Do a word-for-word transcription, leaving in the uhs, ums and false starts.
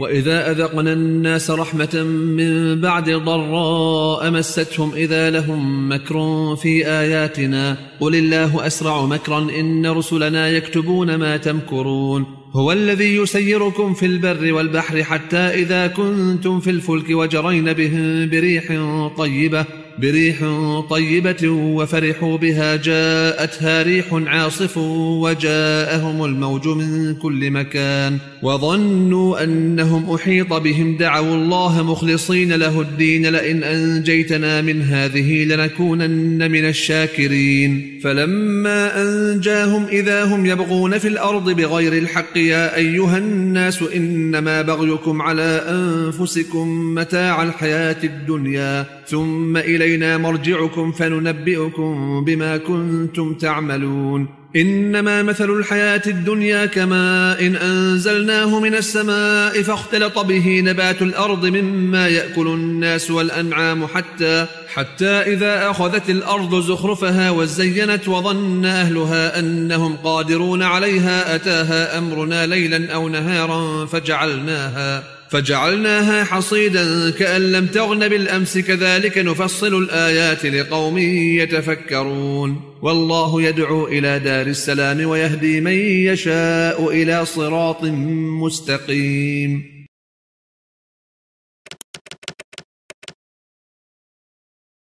وإذا أذقنا الناس رحمة من بعد ضراء مستهم إذا لهم مكر في آياتنا قل الله أسرع مكرا إن رسلنا يكتبون ما تمكرون هو الذي يسيركم في البر والبحر حتى إذا كنتم في الفلك وجرين بهم بريح طيبة بريح طيبة وفرحوا بها جاءتها ريح عاصف وجاءهم الموج من كل مكان وظنوا أنهم أحيط بهم دعوا الله مخلصين له الدين لئن أنجيتنا من هذه لنكونن من الشاكرين فلما أنجاهم إذا هم يبغون في الأرض بغير الحق يا أيها الناس إنما بغيكم على أنفسكم متاع الحياة الدنيا ثم إلينا مرجعكم فننبئكم بما كنتم تعملون إنما مثل الحياة الدنيا كماء إن أنزلناه من السماء فاختلط به نبات الأرض مما يأكل الناس والأنعام حتى حتى إذا أخذت الأرض زخرفها وزينت وظن أهلها أنهم قادرون عليها أتاها أمرنا ليلا أو نهارا فجعلناها فجعلناها حصيدا كأن لم تغن بالأمس كذلك نفصل الآيات لقوم يتفكرون والله يدعو إلى دار السلام ويهدي من يشاء إلى صراط مستقيم